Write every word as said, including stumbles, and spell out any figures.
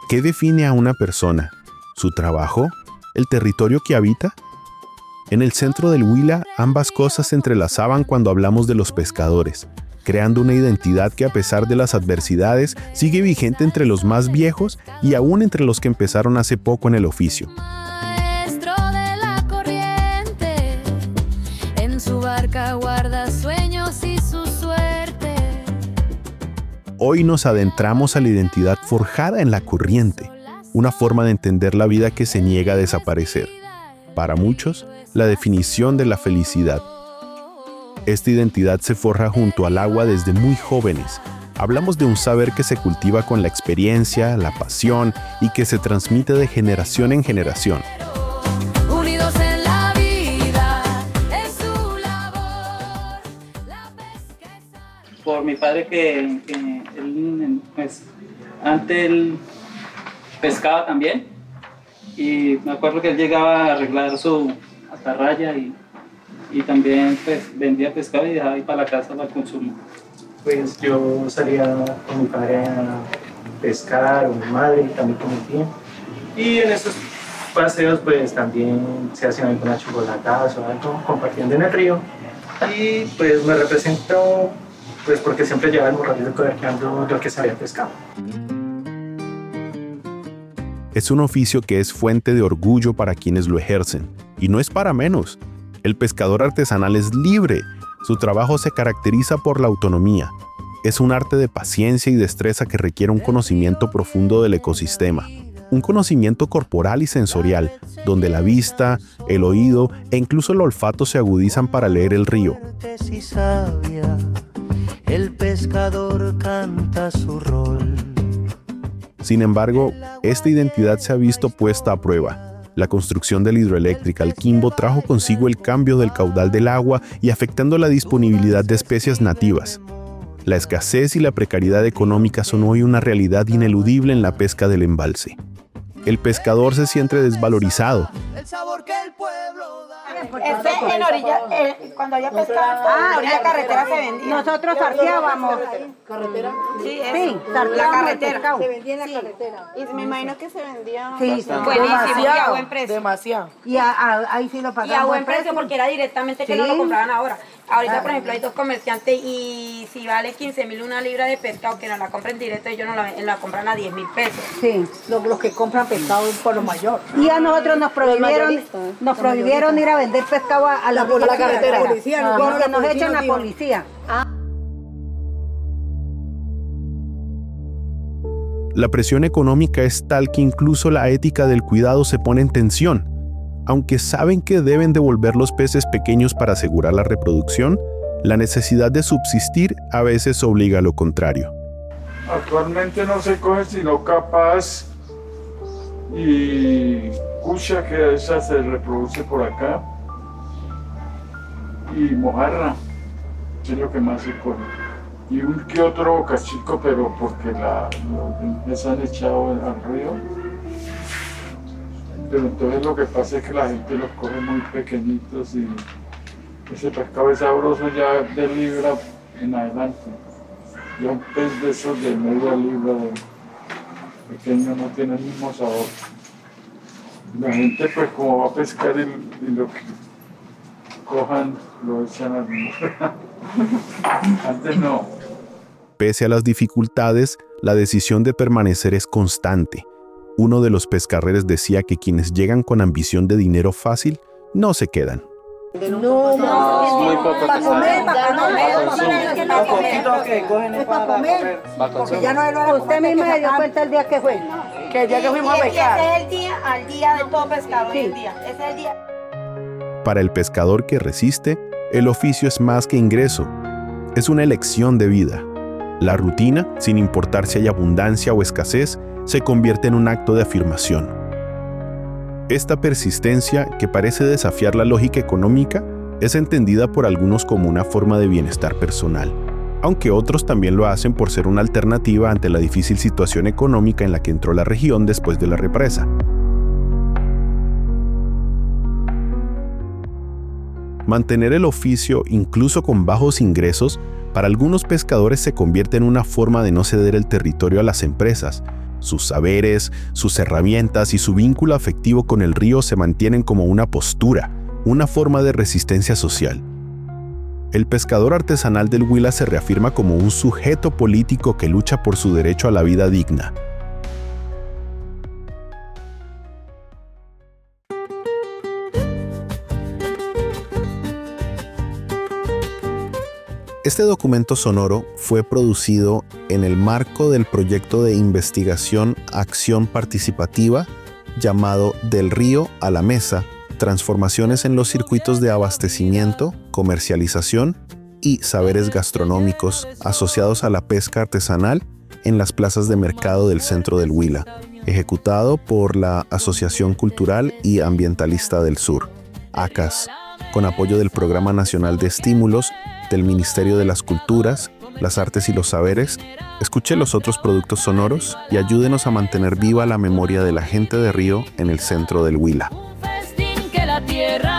¿Qué define a una persona? ¿Su trabajo? ¿El territorio que habita? En el centro del Huila, ambas cosas se entrelazaban cuando hablamos de los pescadores, creando una identidad que a pesar de las adversidades sigue vigente entre los más viejos y aún entre los que empezaron hace poco en el oficio. Maestro de la corriente, en su barca guarda sueños y su suerte. Hoy nos adentramos a la identidad forjada en la corriente, una forma de entender la vida que se niega a desaparecer. Para muchos, la definición de la felicidad. Esta identidad se forja junto al agua desde muy jóvenes. Hablamos de un saber que se cultiva con la experiencia, la pasión y que se transmite de generación en generación. Unidos en la vida, es su labor. La pesca es... Por mi padre que, que él, pues, antes él pescaba también. Y me acuerdo que él llegaba a arreglar su atarraya y, y también pues, vendía pescado y dejaba ahí para la casa para el consumo. Pues yo salía con mi padre a pescar, o mi madre y también con mi tía. Y en esos paseos pues también se hacían algunas chocolatadas o algo, compartiendo en el río. Y pues me represento pues porque siempre llevaba el morralito coberteando lo que se había pescado. Es un oficio que es fuente de orgullo para quienes lo ejercen. Y no es para menos. El pescador artesanal es libre. Su trabajo se caracteriza por la autonomía. Es un arte de paciencia y destreza que requiere un conocimiento profundo del ecosistema. Un conocimiento corporal y sensorial, donde la vista, el oído e incluso el olfato se agudizan para leer el río. El pescador canta su rol. Sin embargo, esta identidad se ha visto puesta a prueba. La construcción de la hidroeléctrica El Quimbo trajo consigo el cambio del caudal del agua y afectando la disponibilidad de especies nativas. La escasez y la precariedad económica son hoy una realidad ineludible en la pesca del embalse. El pescador se siente desvalorizado. El sabor que el pueblo da. Este en orilla, eh, cuando había pescado, ah, orilla carretera se vendía. Nosotros sarteábamos. ¿Carretera? Sí, sí, la carretera. Se vendía en la sí. carretera. Y me imagino que se vendía sí, buenísimo y a buen precio. Demasiado. Y a, a, ahí sí lo pagaban. Y a buen precio, precio porque era directamente que sí. No lo compraban ahora. Ahorita, por ejemplo, hay dos comerciantes y si vale quince mil una libra de pescado, que no la compren directo, ellos no la, la compran a diez mil pesos. Sí, los, los que compran pescado por lo mayor. Y a nosotros nos prohibieron, nos prohibieron ir a vender pescado a, a la, la, la carretera. La policía, no, no, no, la nos policía echan no la policía. Ah. La presión económica es tal que incluso la ética del cuidado se pone en tensión. Aunque saben que deben devolver los peces pequeños para asegurar la reproducción, la necesidad de subsistir a veces obliga a lo contrario. Actualmente no se coge sino capaz y cucha, que esa se reproduce por acá, y mojarra, es lo que más se coge. Y un que otro cachico, pero porque la, los se han echado al río. Pero entonces lo que pasa es que la gente los coge muy pequeñitos y ese pescado es sabroso ya de libra en adelante. Ya un pez de esos de media libra de pequeño no tiene el mismo sabor. La gente pues como va a pescar y, y lo que cojan lo echan al río. Antes no. Pese a las dificultades, la decisión de permanecer es constante. Uno de los pescarreros decía que quienes llegan con ambición de dinero fácil no se quedan. No, no, es muy poco para que comer, sale. para comer, Lo poquito que cogen es para comer. Porque ya no es lo Usted mismo se dio cuenta el día que fue. Que el día que fuimos a pescar. Ese es el día, al día de todo pescado hoy en día. Ese es el día. Para el pescador que resiste, el oficio es más que ingreso. Es una elección de vida. La rutina, sin importar si hay abundancia o escasez, se convierte en un acto de afirmación. Esta persistencia, que parece desafiar la lógica económica, es entendida por algunos como una forma de bienestar personal, aunque otros también lo hacen por ser una alternativa ante la difícil situación económica en la que entró la región después de la represa. Mantener el oficio, incluso con bajos ingresos, Para algunos pescadores se convierte en una forma de no ceder el territorio a las empresas. Sus saberes, sus herramientas y su vínculo afectivo con el río se mantienen como una postura, una forma de resistencia social. El pescador artesanal del Huila se reafirma como un sujeto político que lucha por su derecho a la vida digna. Este documento sonoro fue producido en el marco del proyecto de investigación Acción Participativa llamado Del Río a la Mesa, transformaciones en los circuitos de abastecimiento, comercialización y saberes gastronómicos asociados a la pesca artesanal en las plazas de mercado del centro del Huila, ejecutado por la Asociación Cultural y Ambientalista del Sur, A C A S, con apoyo del Programa Nacional de Estímulos del Ministerio de las Culturas, las Artes y los Saberes. Escuche los otros productos sonoros y ayúdenos a mantener viva la memoria de la gente de Río en el centro del Huila. Que la tierra